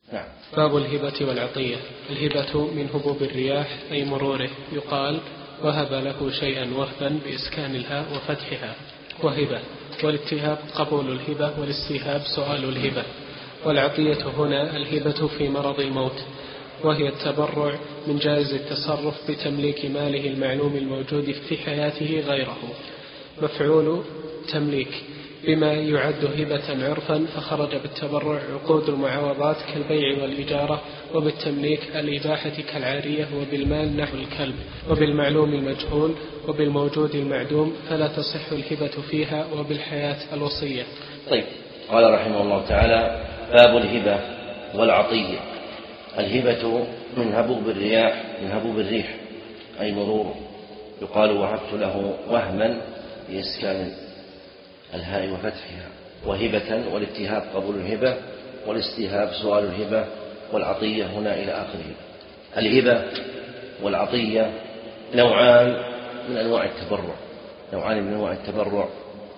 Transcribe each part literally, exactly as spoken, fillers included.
نعم. باب الهبة والعطية. الهبة من هبوب الرياح أي مروره، يقال وهب له شيئا وهبا بإسكان الهاء وفتحها وهبة. والاتهاب قبول الهبة، والاستيهاب سؤال الهبة. والعطية هنا الهبة في مرض الموت، وهي التبرع من جائز التصرف بتمليك ماله المعلوم الموجود في حياته غيره. مفعول تمليك بما يعد هبة عرفا، فخرج بالتبرع عقود المعاوضات كالبيع والإجارة، وبالتمليك الإباحة كالعارية، وبالمال نحو الكلب، وبالمعلوم المجهول، وبالموجود المعدوم فلا تصح الهبة فيها، وبالحياة الوصية. طيب، قال رحمه الله تعالى: باب الهبة والعطية. الهبة من هبوب الرياح من هبوب الريح أي مرور، يقال وهبت له وهما بإسكان الهاء وفتحها وهبة. والاتهاب قبول الهبة، والاستيهاب سؤال الهبة، والعطية هنا إلى آخره. الهبة والعطية نوعان من أنواع التبرع نوعان من أنواع التبرع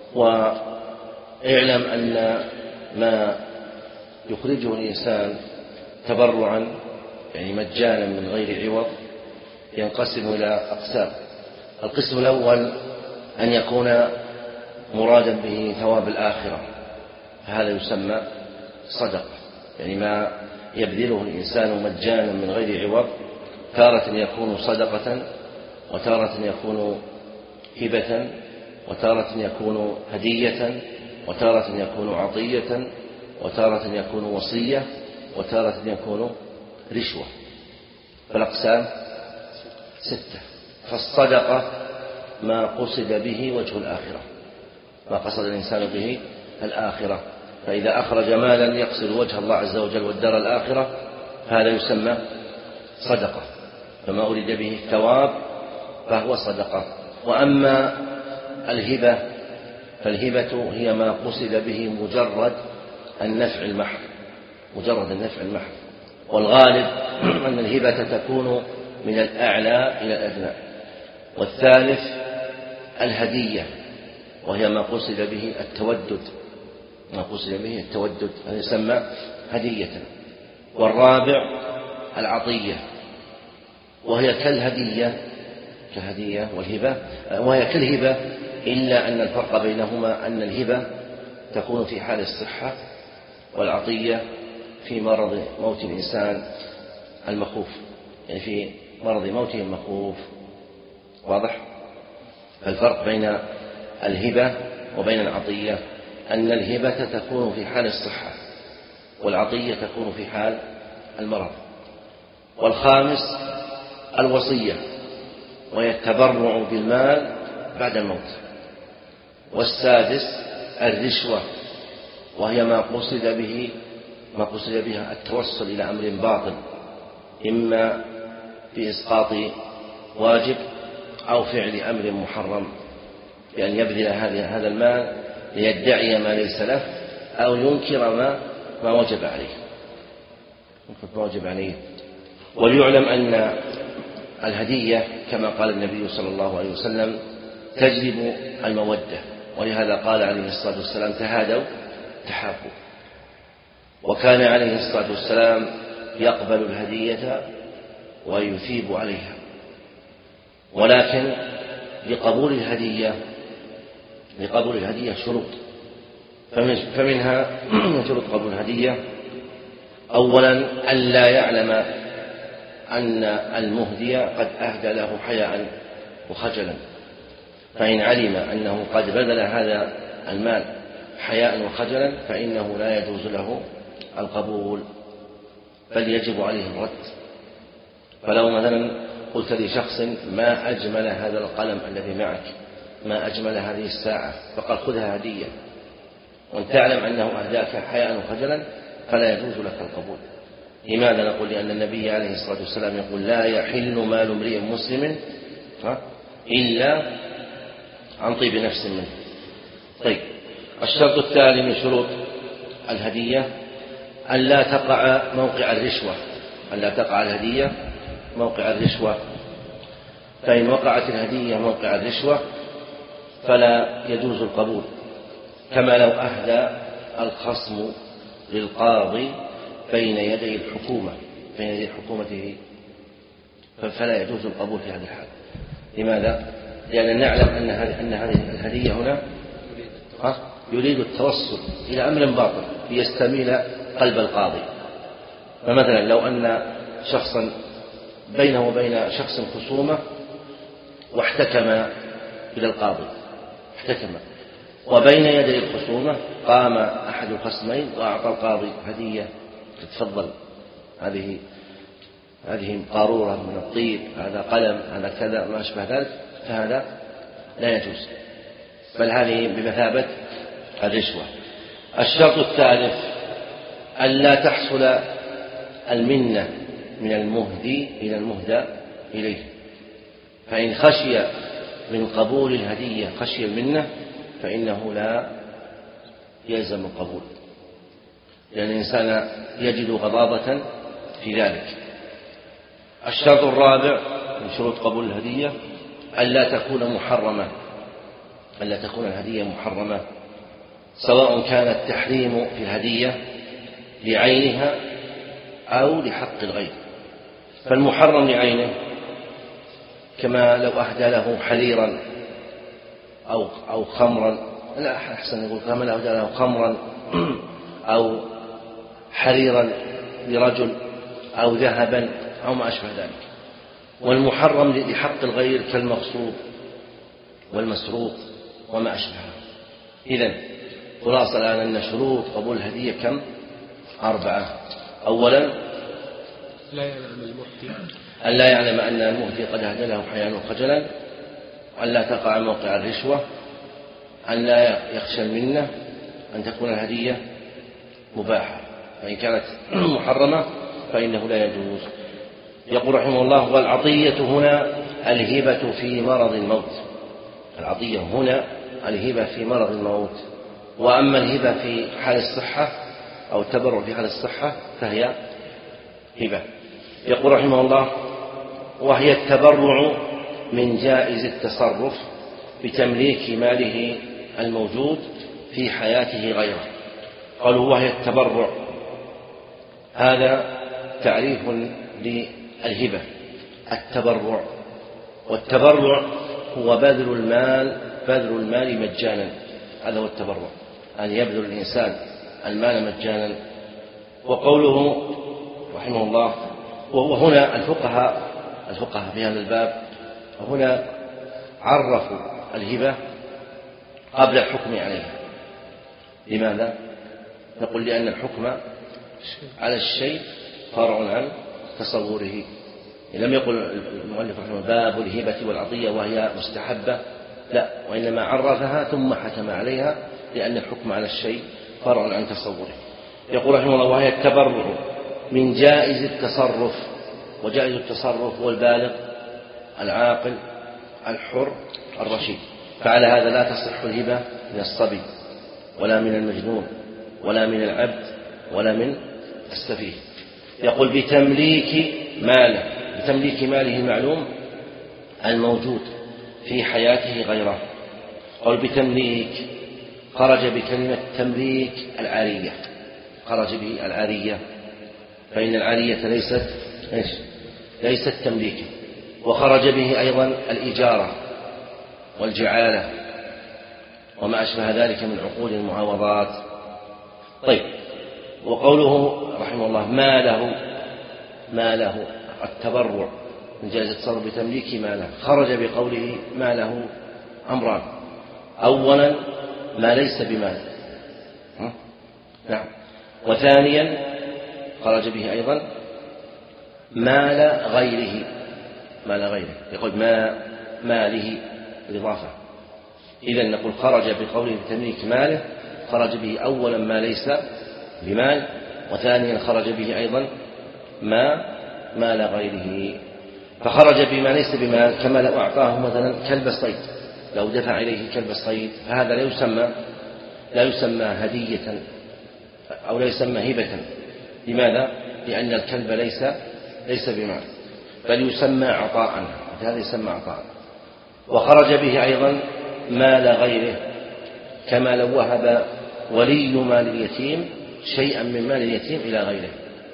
واعلم أن ما يخرجه الإنسان تبرعا يعني مجانا من غير عوض ينقسم إلى أقسام. القسم الأول أن يكون مرادا به ثواب الآخرة، هذا يسمى صدقة، يعني ما يبذله الإنسان مجانا من غير عوض، تارة يكون صدقة، وتارة يكون هبة، وتارة يكون هدية، وتارة يكون عطية، وتارة يكون وصية، وتارة يكون رشوة. فالأقسام ستة. فالصدقة ما قصد به وجه الآخرة، ما قصد الإنسان به الآخرة، فإذا أخرج مالا يقصد وجه الله عز وجل والدار الآخرة هذا يسمى صدقة، فما أريد به الثواب فهو صدقة. وأما الهبة فالهبة هي ما قصد به مجرد النفع المحض مجرد النفع المحض والغالب أن الهبة تكون من الأعلى إلى الأدنى. والثالث الهدية، وهي ما قصد به التودد ما قصد به التودد هذا يسمى هدية. والرابع العطية، وهي كالهدية كهدية والهبة وهي كالهبة، إلا أن الفرق بينهما أن الهبة تكون في حال الصحة، والعطية في مرض موت الإنسان المخوف، يعني في مرض موته المخوف. واضح؟ الفرق بين الهبة وبين العطية أن الهبة تكون في حال الصحة، والعطية تكون في حال المرض. والخامس الوصية، وهي التبرع بالمال بعد الموت. والسادس الرشوة، وهي ما قصد به ما قصد بها التوصل إلى أمر باطل، إما بإسقاط واجب أو فعل أمر محرم، بأن يبذل هذا المال ليدعي ما ليس له، أو ينكر ما ما وجب عليه ما وجب عليه. وليعلم أن الهدية كما قال النبي صلى الله عليه وسلم تجلب المودة، ولهذا قال عليه الصلاة والسلام: تهادوا تحابوا. وكان عليه الصلاة والسلام يقبل الهدية ويثيب عليها، ولكن لقبول الهدية لقبول الهدية شروط، فمنها من شروط قبول الهدية أولا أن لا يعلم أن المهدي قد أهدى له حياء وخجلا، فإن علم أنه قد بذل هذا المال حياء وخجلا فإنه لا يجوز له القبول، بل يجب عليه الرد. فلو مثلا قلت لشخص: ما أجمل هذا القلم الذي معك، ما أجمل هذه الساعة، فقال: خذها هدية، وأن تعلم أنه أهداك حياء وخجلا فلا يجوز لك القبول. لماذا نقول؟ لأن النبي عليه الصلاة والسلام يقول: لا يحل مال امرئ مسلم إلا عن طيب نفس منه. طيب، الشرط التالي من شروط الهدية أن لا تقع موقع الرشوة أن لا تقع الهدية موقع الرشوة، فإن وقعت الهدية موقع الرشوة فلا يجوز القبول، كما لو أهدى الخصم للقاضي بين يدي الحكومة بين يدي حكومته فلا يجوز القبول في هذه الحال. لماذا؟ لأن نعلم أن أن هذه الهدية هنا يريد التوصل إلى أمر باطل ليستميل قلب القاضي. فمثلا لو أن شخصا بينه وبين شخص خصومة واحتكم إلى القاضي احتكم وبين يدي الخصومة قام أحد الخصمين وأعطى القاضي هدية، تتفضل هذه هذه قارورة من الطيب، هذا قلم، هذا كذا ما أشبه ذلك، فهذا لا يجوز، بل هذه بمثابة الرشوة. الشرط الثالث ألا تحصل المنة من المهدي إلى المهدى إليه، فإن خشي من قبول الهدية خشي المنة فإنه لا يلزم القبول، لأن الإنسان يجد غضاضة في ذلك. الشرط الرابع من شروط قبول الهدية ألا تكون محرمة ألا تكون الهدية محرمة، سواء كان التحريم في الهدية لعينها أو لحق الغير. فالمحرم لعينه كما لو أهدى له حريرا أو أو خمرا، لا أحسن نقول كما لو أهدى له خمرا أو حريرا لرجل أو ذهبا أو ما أشبه ذلك. والمحرم لحق الغير كالمغصوب والمسروق وما أشبهه. إذن خلاصة الآن أن شروط قبول الهدية كم؟ أربعة. أولا لا يعلم المهدي أن لا يعلم أن المهدي قد أهدى له حياء وخجلا، أن لا تقع موقع الرشوة، أن لا يخشى المنة، أن تكون الهدية مباحة، فإن كانت محرمة فإنه لا يجوز. يقول رحمه الله: والعطية هنا الهبة في مرض الموت. العطية هنا الهبة في مرض الموت، وأما الهبة في حال الصحة أو التبرع في حال الصحة فهي هبة. يقول رحمه الله: وهي التبرع من جائز التصرف بتمليك ماله الموجود في حياته غيره. قالوا وهي التبرع، هذا تعريف للهبة. التبرع، والتبرع هو بذل المال بذل المال مجانا، هذا هو التبرع، أن يبذل الإنسان المال مجانا. وقوله رحمه الله: وهنا الفقهاء الفقهاء في هذا الباب هنا عرفوا الهبة قبل الحكم عليها. لماذا؟ نقول لأن الحكم على الشيء فرع عن تصوره. لم يقل المؤلف رحمه الله باب الهبة والعطية وهي مستحبة، لا، وإنما عرفها ثم حكم عليها لأن الحكم على الشيء فرع عن تصوره. يقول رحمه الله: وهي التبرع من جائز التصرف. وجائز التصرف هو البالغ العاقل الحر الرشيد، فعلى هذا لا تصح الهبة من الصبي ولا من المجنون ولا من العبد ولا من السفيه. يقول بتمليك ماله بتمليك ماله المعلوم الموجود في حياته غيره. قال بتمليك، خرج بكلمة تمليك العارية، خرج به العارية، فإن العارية ليست إيش؟ ليست تمليكا. وخرج به أيضا الإجارة والجعالة وما أشبه ذلك من عقود المعاوضات. طيب، وقوله رحمه الله: ما له ما له التبرع من جائز التصرف بتمليك ما له، خرج بقوله ما له أمران: أولا ما ليس بمال، نعم، وثانيا خرج به أيضا مال غيره مال غيره يقول ما ماله بالإضافة. إذن نقول خرج بقوله بتمليك ماله، خرج به أولا ما ليس بمال، وثانيا خرج به أيضا ما مال غيره. فخرج بما ليس بمال كما لو أعطاه مثلا كلب الصيد، لو دفع إليه كلب الصيد فهذا لا يسمى لا يسمى هدية أو لا يسمى هبة. لماذا؟ لأن الكلب ليس ليس بمال، بل يسمى عطاء، هذا يسمى عطاء. وخرج به أيضا مال غيره كما لو وهب ولي مال اليتيم شيئا من مال اليتيم إلى غيره،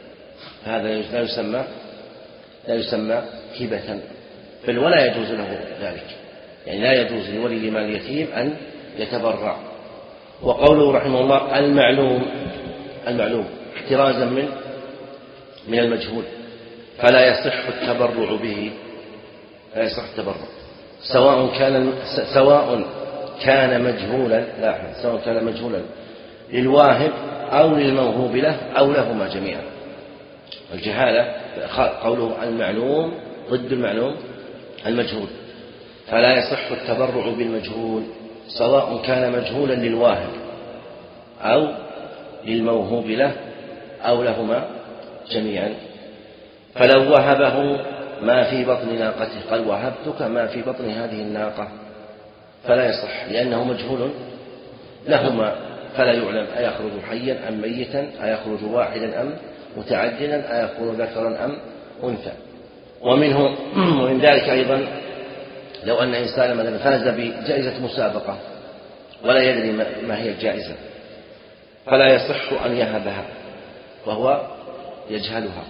هذا لا يسمى لا يسمى هبة، بل ولا يجوز له ذلك، يعني لا يجوز لولي مال اليتيم أن يتبرع. وقوله رحمه الله المعلوم المعلوم احترازا من من المجهول، فلا يصح التبرع به، لا يصح التبرع سواء كان سواء كان مجهولا لاحظ سواء كان مجهولا للواهب أو للموهوب له أو لهما جميعا. الجهالة قوله المعلوم ضد المعلوم المجهول، فلا يصح التبرع بالمجهول سواء كان مجهولا للواهب أو للموهوب له أو لهما جميعا. فلو وهبه ما في بطن ناقته، قال وهبتك ما في بطن هذه الناقة، فلا يصح لأنه مجهول لهما، فلا يعلم أيخرج حيا أم ميتا، أيخرج واحدا أم متعددا، أيكون ذكرا أم أنثى. ومنه ومن ذلك أيضا لو أن إنسانا مثلا فاز بجائزة مسابقة ولا يدري ما هي الجائزة، فلا يصح أن يهبها وهو يجهلها.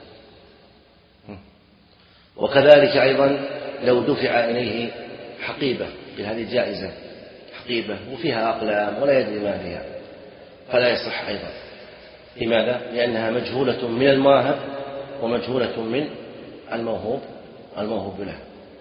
وكذلك أيضا لو دفع إليه حقيبة بهذه الجائزة، حقيبة وفيها أقلام ولا يدري ما فيها، فلا يصح أيضا. لماذا؟ لأنها مجهولة من المواهب ومجهولة من الموهوب الموهوب له.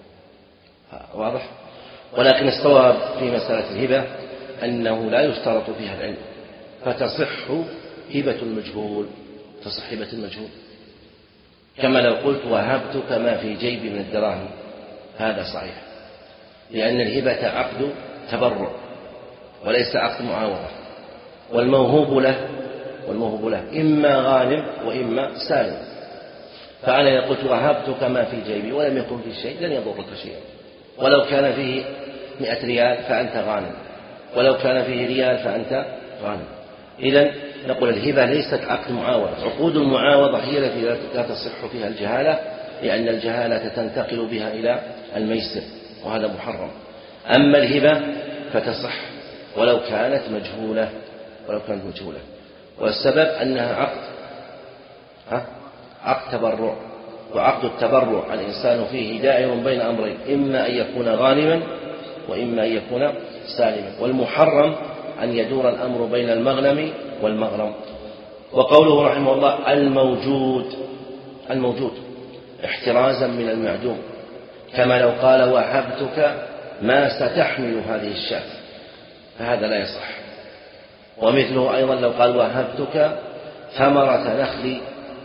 واضح؟ ولكن الصواب في مسألة الهبة أنه لا يشترط فيها العلم، فتصح هبة المجهول، تصح هبة المجهول، كما لو قلت وهبتك ما في جيبي من الدراهم، هذا صحيح، لأن الهبة عقد تبرع وليس عقد معاوضة، والموهوب له والموهوب له إما غانم وإما سالم. فأنا قلت وهبتك ما في جيبي ولم يكن في شيء لن يضرك شيئا، ولو كان فيه مئة ريال فأنت غانم، ولو كان فيه ريال فأنت غانم. إذن نقول الهبة ليست عقد معاوضة، عقود المعاوضة هي التي لا تصح فيها الجهالة، لأن الجهالة تنتقل بها إلى الميسر وهذا محرم. أما الهبة فتصح ولو كانت مجهولة ولو كانت مجهولة والسبب أنها عقد ها؟ عقد تبرع، وعقد التبرع الإنسان فيه دائر بين أمرين، إما أن يكون غانما وإما أن يكون سالما، والمحرم أن يدور الأمر بين المغنم والمغرم. وقوله رحمه الله الموجود الموجود احترازا من المعدوم، كما لو قال وهبتك ما ستحمل هذه الشاة، فهذا لا يصح. ومثله أيضا لو قال وهبتك ثمرة نخل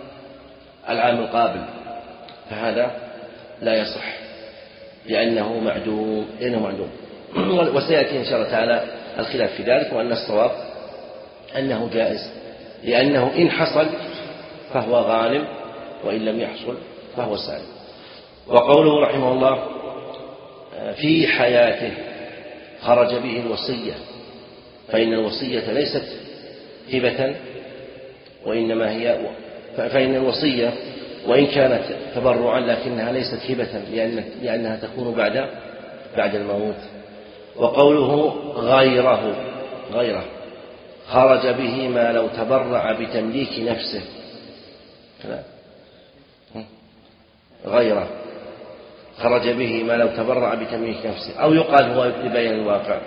العام القابل، فهذا لا يصح لأنه معدوم لأنه معدوم وسيأتي إن شاء الله تعالى الخلاف في ذلك، وأن الصواب أنه جائز، لأنه إن حصل فهو غانم وإن لم يحصل فهو سالم. وقوله رحمه الله في حياته خرج به الوصية، فإن الوصية ليست هبة وإنما هي فإن الوصية وإن كانت تبرعا لكنها ليست هبة لأن لأنها تكون بعد بعد الموت. وقوله غيره غيره خرج به ما لو تبرع بتمليك نفسه، غيره خرج به ما لو تبرع بتمليك نفسه، أو يقال هو لبيان الواقع.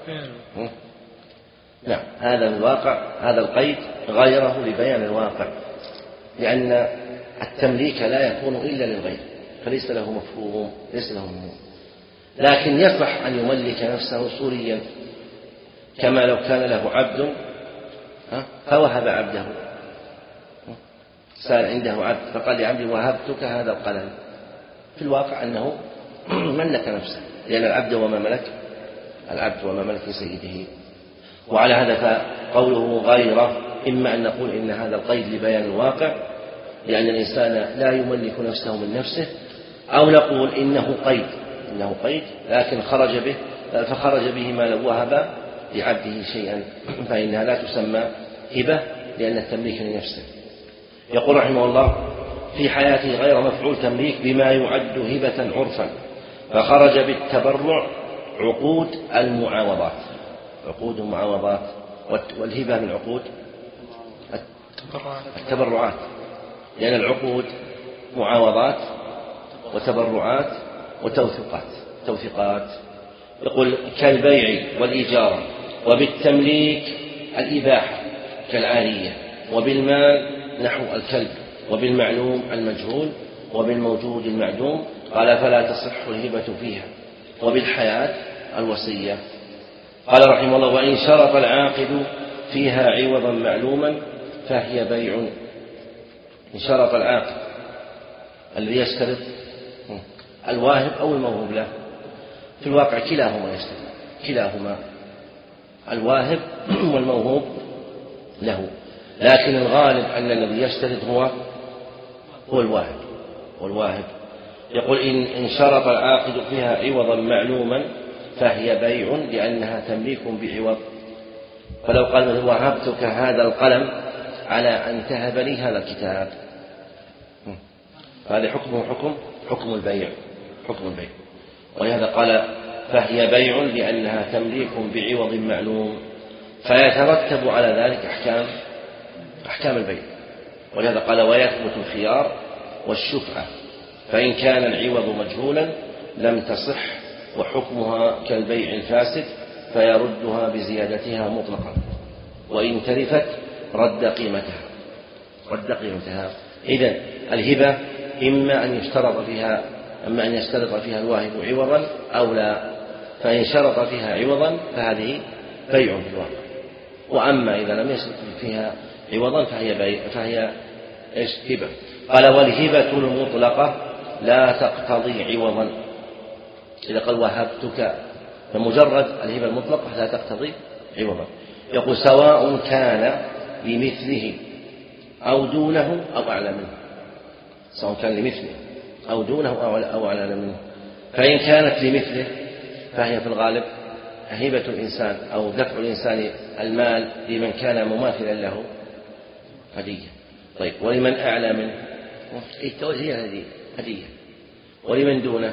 نعم هذا الواقع، هذا القيد غيره لبيان الواقع، لأن التمليك لا يكون إلا للغير فليس له مفهوم ليس له مفهوم. لكن يصح أن يملك نفسه صوريا، كما لو كان له عبد فوهب عبده، صار عنده عبد فقال لعبده وهبتك هذا القلم، في الواقع أنه ملك نفسه، لأن العبد وما ملك العبد وما ملك سيده. وعلى هذا فقوله غيره إما أن نقول إن هذا القيد لبيان الواقع لأن الإنسان لا يملك نفسه من نفسه، أو نقول إنه قيد إنه قيد لكن خرج به فخرج به ما لو وهب لعبده شيئا، فإنها لا تسمى هبة لأن التمليك لنفسه. يقول رحمه الله في حياته غير مفعول تمليك بما يعد هبة عرفا، فخرج بالتبرع عقود المعاوضات، عقود المعاوضات، والهبة من عقود التبرعات، لأن العقود معاوضات وتبرعات وتوثيقات توثيقات. يقول كالبيع والإجارة، وبالتمليك الإباحة كالعارية، وبالمال نحو الكلب، وبالمعلوم المجهول، وبالموجود المعدوم. قال فلا تصح الهبة فيها. وبالحياة الوصية. قال رحمه الله وإن شرط العاقد فيها عوضا معلوما فهي بيع. إن شرط العاقد الذي يشترط الواهب أو الموهوب له، في الواقع كلاهما يشترط، كلاهما الواهب والموهوب له، لكن الغالب أن الذي يشترط هو هو الواهب والواهب. يقول إن شرط العاقد فيها عوضا معلوما فهي بيع لأنها تمليك بعوض. فلو قال وهبتك هذا القلم على أن تهب لي هذا الكتاب، هذا حكمه حكم حكم البيع حكم البيع ولهذا قال فهي بيع لأنها تمليك بعوض معلوم، فيترتب على ذلك أحكام أحكام البيع. ولهذا قال ويثبت الخيار والشفعة، فإن كان العوض مجهولا لم تصح وحكمها كالبيع الفاسد فيردها بزيادتها مطلقا، وإن تلفت رد قيمتها رد قيمتها. إذن الهبة إما أن يشترط فيها أما أن يشترط فيها الواهب عوضا أو لا، فإن شرط فيها عوضا فهذه بيع في الواقع، وأما إذا لم يشترط فيها عوضا فهي بيع فهي إيش هبة. قال والهبة المطلقة لا تقتضي عوضا. إذا قال وهبتك فمجرد الهبة المطلقة لا تقتضي عوضا. يقول سواء كان لمثله أو دونه أو أعلى منه، سواء كان لمثله أو دونه أو أعلى منه. فإن كانت لمثله فهي في الغالب هبة الإنسان أو دفع الإنسان المال لمن كان مماثلا له هدية. طيب ولمن أعلى منه هي هدية هدية ولمن دونه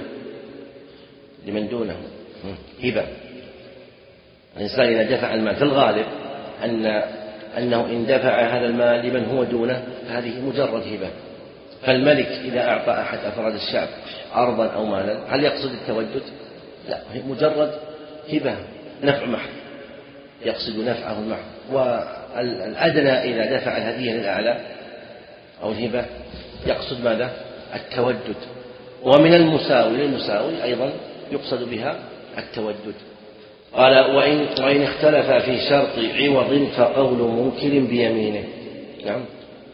لمن دونه هبة. الإنسان إذا دفع المال في الغالب أن أنه إن دفع هذا المال لمن هو دونه فهذه مجرد هبة. فالملك إذا أعطى أحد أفراد الشعب أرضا أو مالا هل يقصد التودد؟ لا، هي مجرد هبة نفع محض، يقصد نفعه المحض. والأدنى إذا دفع الهدية للأعلى أو الهبة يقصد ماذا؟ التودد. ومن المساوي للمساوي أيضا يقصد بها التودد. قال وإن, وإن اختلف في شرط عوض فقول منكر بيمينه. نعم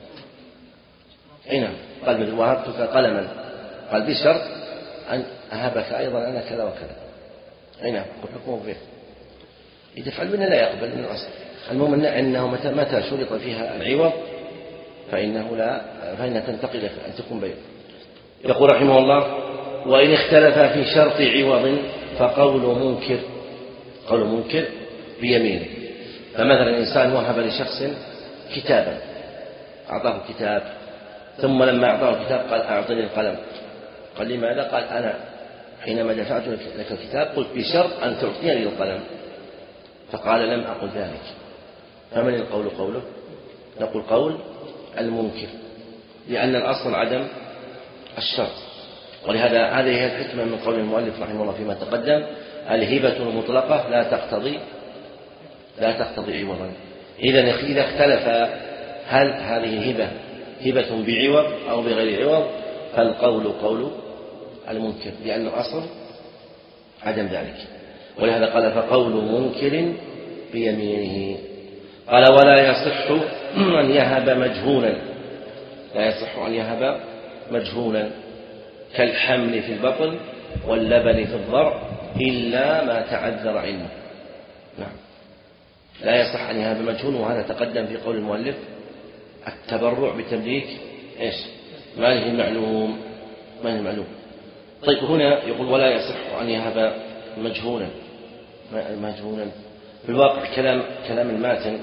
أي نعم. قال مثل وهبتك قلما، قال بشرط أن أهبك أيضا أنا كذا وكذا. أي نعم حكمه به. إذا فعل منه لا يقبل من الأصل. المهم أنه متى متى شرط فيها العوض فإنه لا فإنها تنتقل أن تكون بيع. يقول رحمه الله وإن اختلف في شرط عوض فقول منكر قول منكر بيمينه. فمثلا إنسان وهب لشخص كتابا، أعطاه كتاب، ثم لما أعطاه الكتاب قال أعطني القلم. قال لماذا؟ قال أنا حينما دفعت لك الكتاب قلت بشرط أن تعطيني القلم، فقال لم أقل ذلك. فمن القول قوله؟ نقول قول المنكر، لأن الأصل عدم الشرط. ولهذا هذه هي الحكمة من قول المؤلف رحمه الله فيما تقدم الهبة المطلقة لا تقتضي لا تقتضي عوضا. إذا إذا اختلف هل هذه هبة هبة بعوض أو بغير عوض فالقول قول المنكر، لأن الأصل عدم ذلك. ولهذا قال فقول منكر بيمينه. قال ولا يصح أن يهب مجهولا لا يصح أن يهب مجهولا كالحمل في البطن واللبن في الضرع إلا ما تعذر علمه. نعم لا يصح أن يهب مجهول، وهذا تقدم في قول المؤلف التبرع بتمليك إيش ماله معلوم ماله معلوم. طيب هنا يقول ولا يصح أن يهب مجهولا مجهولا في الواقع كلام كلام الماتن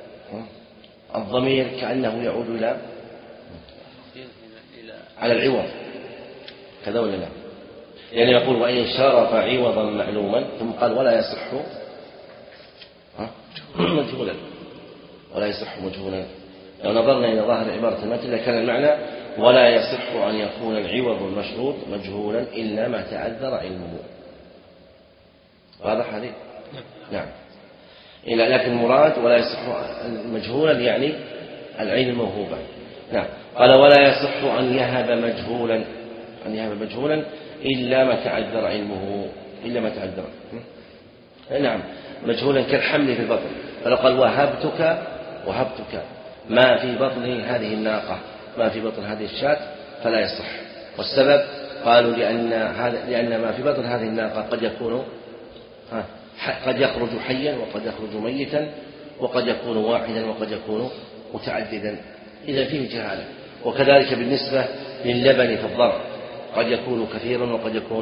الضمير كأنه يعود إلى على العوض كذا ولا لا؟ يعني يقول وإن شرط عوضا معلوما ثم قال ولا يصح مجهولا ولا يصح مجهولا. لو نظرنا إلى ظاهر عبارة المتن لكان المعنى ولا يصح أن يكون العوض المشروط مجهولا إلا ما تعذر علمه. واضح هذه؟ نعم. لكن المراد ولا يصح مجهولا يعني العين الموهوبة. نعم. قال ولا يصح أن يهب مجهولا أن يهب مجهولا إلا ما تعذر علمه إلا ما تعذر. نعم. مجهولا كالحمل في البطن، فلو قال وهبتك وهبتك ما في بطن هذه الناقة ما في بطن هذه الشاة فلا يصح. والسبب قالوا لأن هذا لأن ما في بطن هذه الناقة قد يكون قد يخرج حيا وقد يخرج ميتا وقد يكون واحدا وقد يكون متعددا، إذا فيه جهالة. وكذلك بالنسبة للبن في الضرع قد يكون كثيرا وقد يكون